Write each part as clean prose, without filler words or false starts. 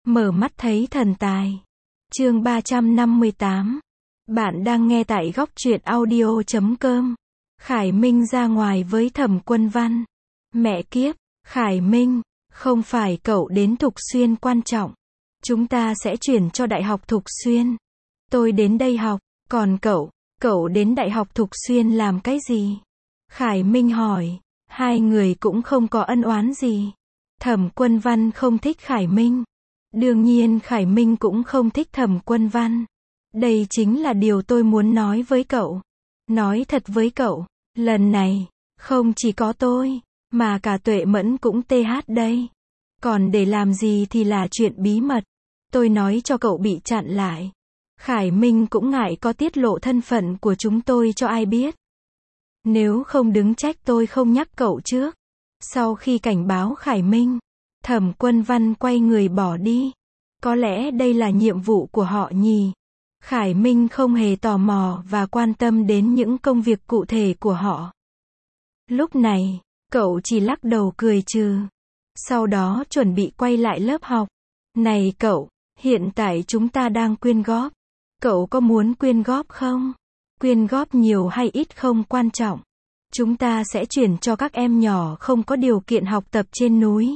Mở mắt thấy thần tài. Chương 358. Bạn đang nghe tại góc truyện audio.com. Khải Minh ra ngoài với Thẩm Quân Văn. Mẹ kiếp, Khải Minh, không phải cậu đến Thục Xuyên quan trọng. Chúng ta sẽ chuyển cho Đại học Thục Xuyên. Tôi đến đây học, còn cậu đến Đại học Thục Xuyên làm cái gì? Khải Minh hỏi. Hai người cũng không có ân oán gì. Thẩm Quân Văn không thích Khải Minh. Đương nhiên Khải Minh cũng không thích Thẩm Quân Văn. Đây chính là điều tôi muốn nói với cậu. Nói thật với cậu, lần này, không chỉ có tôi, mà cả Tuệ Mẫn cũng TH đây. Còn để làm gì thì là chuyện bí mật. Tôi nói cho cậu bị chặn lại. Khải Minh cũng ngại có tiết lộ thân phận của chúng tôi cho ai biết. Nếu không đừng trách tôi không nhắc cậu trước. Sau khi cảnh báo Khải Minh, Thẩm Quân Văn quay người bỏ đi. Có lẽ đây là nhiệm vụ của họ nhỉ. Khải Minh không hề tò mò và quan tâm đến những công việc cụ thể của họ. Lúc này, cậu chỉ lắc đầu cười trừ. Sau đó chuẩn bị quay lại lớp học. Này cậu, hiện tại chúng ta đang quyên góp. Cậu có muốn quyên góp không? Quyên góp nhiều hay ít không quan trọng. Chúng ta sẽ chuyển cho các em nhỏ không có điều kiện học tập trên núi.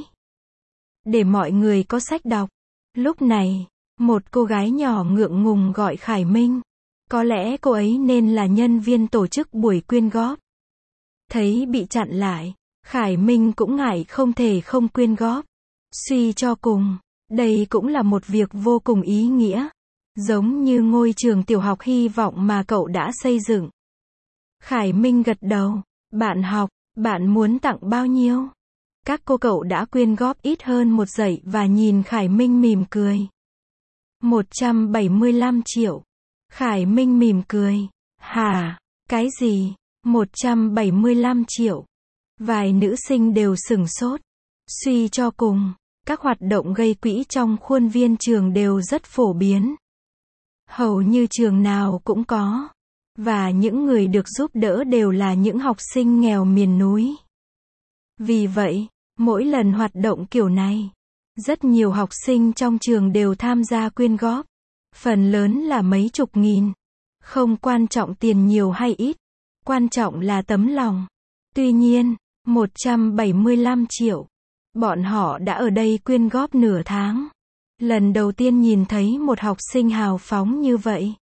Để mọi người có sách đọc. Lúc này, một cô gái nhỏ ngượng ngùng gọi Khải Minh. Có lẽ cô ấy nên là nhân viên tổ chức buổi quyên góp. Thấy bị chặn lại, Khải Minh cũng ngại không thể không quyên góp. Suy cho cùng, đây cũng là một việc vô cùng ý nghĩa. Giống như ngôi trường tiểu học hy vọng mà cậu đã xây dựng. Khải Minh gật đầu. Bạn học, bạn muốn tặng bao nhiêu? Các cô cậu đã quyên góp ít hơn một dãy và nhìn Khải Minh mỉm cười. 175 triệu. Khải Minh mỉm cười. Hả? Cái gì? 175 triệu. Vài nữ sinh đều sửng sốt. Suy cho cùng, các hoạt động gây quỹ trong khuôn viên trường đều rất phổ biến. Hầu như trường nào cũng có. Và những người được giúp đỡ đều là những học sinh nghèo miền núi. Vì vậy, mỗi lần hoạt động kiểu này, rất nhiều học sinh trong trường đều tham gia quyên góp. Phần lớn là mấy chục nghìn. Không quan trọng tiền nhiều hay ít. Quan trọng là tấm lòng. Tuy nhiên, 175 triệu. Bọn họ đã ở đây quyên góp nửa tháng. Lần đầu tiên nhìn thấy một học sinh hào phóng như vậy.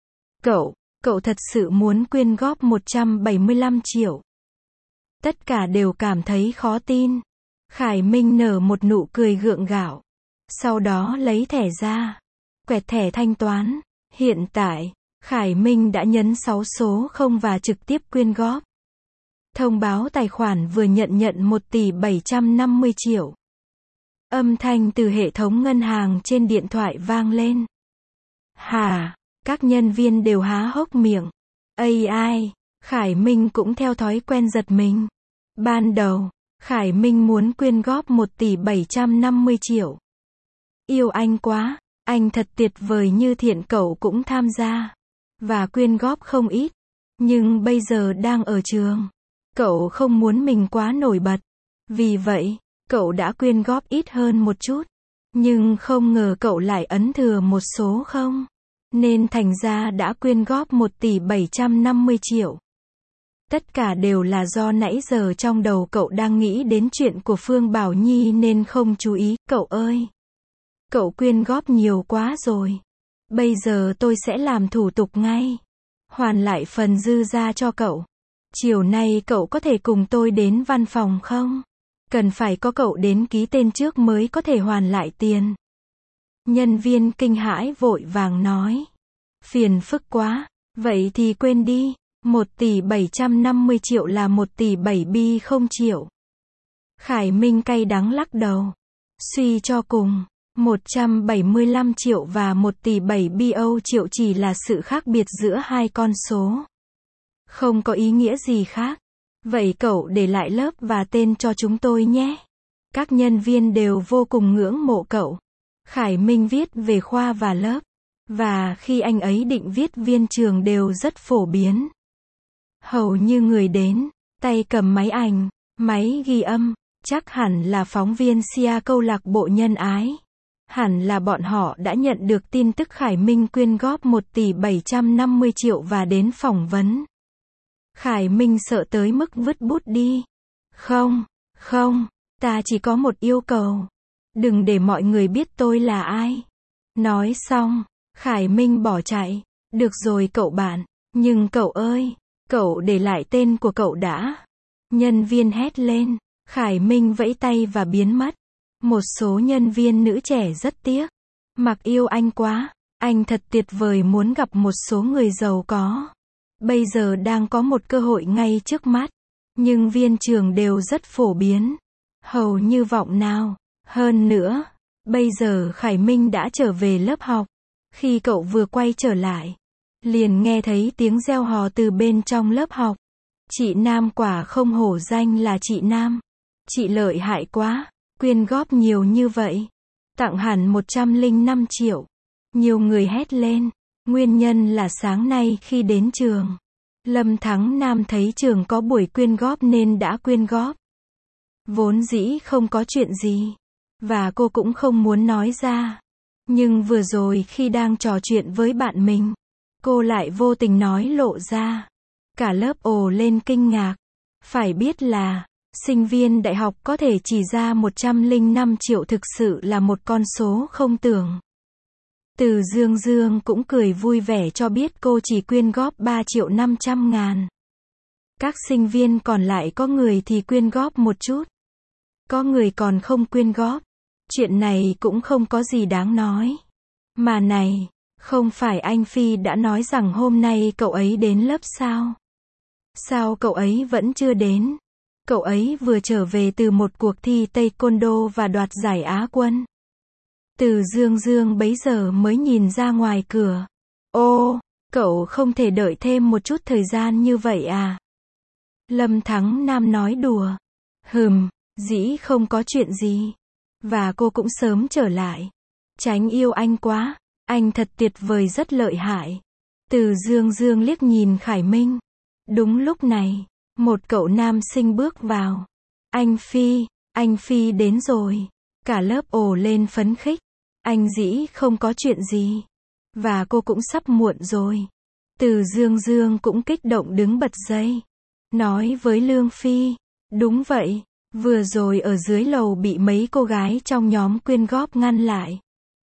Cậu thật sự muốn quyên góp 175 triệu. Tất cả đều cảm thấy khó tin. Khải Minh nở một nụ cười gượng gạo. Sau đó lấy thẻ ra. Quẹt thẻ thanh toán. Hiện tại, Khải Minh đã nhấn 6 số 0 và trực tiếp quyên góp. Thông báo tài khoản vừa nhận 1 tỷ 750 triệu. Âm thanh từ hệ thống ngân hàng trên điện thoại vang lên. Hả? Các nhân viên đều há hốc miệng. AI, Khải Minh cũng theo thói quen giật mình. Ban đầu, Khải Minh muốn quyên góp 1 tỷ 750 triệu. Yêu anh quá, anh thật tuyệt vời như thiện cậu cũng tham gia. Và quyên góp không ít. Nhưng bây giờ đang ở trường. Cậu không muốn mình quá nổi bật. Vì vậy, cậu đã quyên góp ít hơn một chút. Nhưng không ngờ cậu lại ấn thừa một số không. Nên thành ra đã quyên góp 1 tỷ 750 triệu. Tất cả đều là do nãy giờ trong đầu cậu đang nghĩ đến chuyện của Phương Bảo Nhi nên không chú ý. Cậu ơi! Cậu quyên góp nhiều quá rồi. Bây giờ tôi sẽ làm thủ tục ngay. Hoàn lại phần dư ra cho cậu. Chiều nay cậu có thể cùng tôi đến văn phòng không? Cần phải có cậu đến ký tên trước mới có thể hoàn lại tiền. Nhân viên kinh hãi vội vàng nói. Phiền phức quá. Vậy thì quên đi. 1 tỷ 750 triệu là 1 tỷ 700 triệu. Khải Minh cay đắng lắc đầu. Suy cho cùng, 175 triệu và 1 tỷ 700 triệu chỉ là sự khác biệt giữa hai con số. Không có ý nghĩa gì khác. Vậy cậu để lại lớp và tên cho chúng tôi nhé. Các nhân viên đều vô cùng ngưỡng mộ cậu. Khải Minh viết về khoa và lớp. Và khi anh ấy định viết viên trường đều rất phổ biến. Hầu như người đến, tay cầm máy ảnh, máy ghi âm, chắc hẳn là phóng viên SIA câu lạc bộ nhân ái. Hẳn là bọn họ đã nhận được tin tức Khải Minh quyên góp 1 tỷ 750 triệu và đến phỏng vấn. Khải Minh sợ tới mức vứt bút đi. Không, không, ta chỉ có một yêu cầu. Đừng để mọi người biết tôi là ai. Nói xong, Khải Minh bỏ chạy. Được rồi cậu bạn, nhưng cậu ơi, cậu để lại tên của cậu đã. Nhân viên hét lên, Khải Minh vẫy tay và biến mất. Một số nhân viên nữ trẻ rất tiếc. Mặc yêu anh quá, anh thật tuyệt vời, muốn gặp một số người giàu có. Bây giờ đang có một cơ hội ngay trước mắt. Nhưng viên trường đều rất phổ biến. Hầu như vọng nào. Hơn nữa, bây giờ Khải Minh đã trở về lớp học. Khi cậu vừa quay trở lại, liền nghe thấy tiếng reo hò từ bên trong lớp học. Chị Nam quả không hổ danh là chị Nam. Chị lợi hại quá, quyên góp nhiều như vậy. Tặng hẳn 105 triệu. Nhiều người hét lên. Nguyên nhân là sáng nay khi đến trường, Lâm Thắng Nam thấy trường có buổi quyên góp nên đã quyên góp. Vốn dĩ không có chuyện gì. Và cô cũng không muốn nói ra. Nhưng vừa rồi khi đang trò chuyện với bạn mình, cô lại vô tình nói lộ ra. Cả lớp ồ lên kinh ngạc. Phải biết là, sinh viên đại học có thể chỉ ra 105 triệu thực sự là một con số không tưởng. Từ Dương Dương cũng cười vui vẻ cho biết cô chỉ quyên góp 3.500.000. Các sinh viên còn lại có người thì quyên góp một chút. Có người còn không quyên góp. Chuyện này cũng không có gì đáng nói. Mà này, không phải anh Phi đã nói rằng hôm nay cậu ấy đến lớp sao? Sao cậu ấy vẫn chưa đến? Cậu ấy vừa trở về từ một cuộc thi Taekwondo và đoạt giải Á quân. Từ Dương Dương bấy giờ mới nhìn ra ngoài cửa. Ô, cậu không thể đợi thêm một chút thời gian như vậy à? Lâm Thắng Nam nói đùa. Dĩ không có chuyện gì. Và cô cũng sớm trở lại. Tránh yêu anh quá. Anh thật tuyệt vời, rất lợi hại. Từ Dương Dương liếc nhìn Khải Minh. Đúng lúc này, một cậu nam sinh bước vào. Anh Phi đến rồi. Cả lớp ồ lên phấn khích. Anh dĩ không có chuyện gì. Và cô cũng sắp muộn rồi. Từ Dương Dương cũng kích động đứng bật dậy. Nói với Lương Phi. Đúng vậy, vừa rồi ở dưới lầu bị mấy cô gái trong nhóm quyên góp ngăn lại.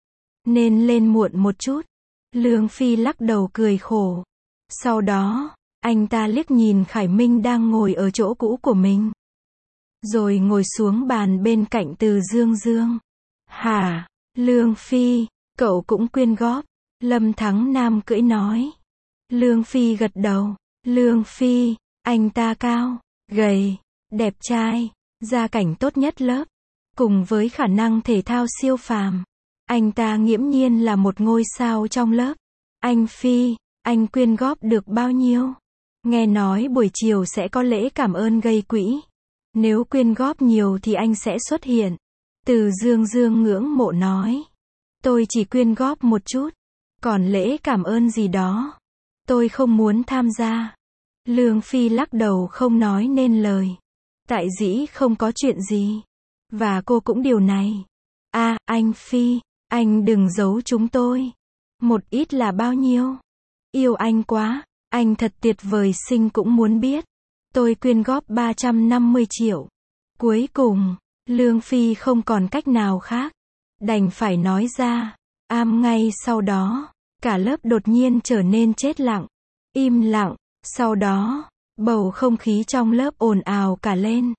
Nên lên muộn một chút. Lương Phi lắc đầu cười khổ. Sau đó, anh ta liếc nhìn Khải Minh đang ngồi ở chỗ cũ của mình. Rồi ngồi xuống bàn bên cạnh Từ Dương Dương. Hả? Lương Phi, cậu cũng quyên góp. Lâm Thắng Nam cưỡi nói. Lương Phi gật đầu. Lương Phi, anh ta cao, gầy, đẹp trai, gia cảnh tốt nhất lớp. Cùng với khả năng thể thao siêu phàm. Anh ta nghiễm nhiên là một ngôi sao trong lớp. Anh Phi, anh quyên góp được bao nhiêu? Nghe nói buổi chiều sẽ có lễ cảm ơn gây quỹ. Nếu quyên góp nhiều thì anh sẽ xuất hiện. Từ Dương Dương ngưỡng mộ nói. Tôi chỉ quyên góp một chút. Còn lễ cảm ơn gì đó, tôi không muốn tham gia. Lương Phi lắc đầu không nói nên lời. Tại dĩ không có chuyện gì. Và cô cũng điều này. Anh Phi, anh đừng giấu chúng tôi. Một ít là bao nhiêu? Yêu anh quá, anh thật tuyệt vời, Sinh cũng muốn biết. Tôi quyên góp 350 triệu. Cuối cùng, Lương Phi không còn cách nào khác. Đành phải nói ra. Ngay sau đó, cả lớp đột nhiên trở nên chết lặng. Im lặng. Sau đó, bầu không khí trong lớp ồn ào cả lên.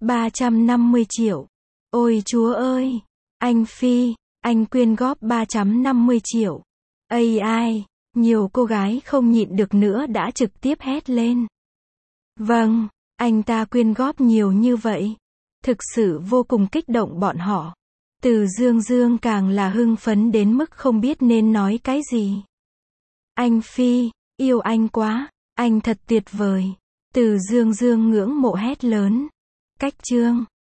350 triệu. Ôi Chúa ơi! Anh Phi, anh quyên góp 350 triệu. Ai, nhiều cô gái không nhịn được nữa đã trực tiếp hét lên. Vâng, anh ta quyên góp nhiều như vậy. Thực sự vô cùng kích động bọn họ. Từ Dương Dương càng là hưng phấn đến mức không biết nên nói cái gì. Anh Phi, yêu anh quá, anh thật tuyệt vời. Từ Dương Dương ngưỡng mộ hét lớn. Cách chương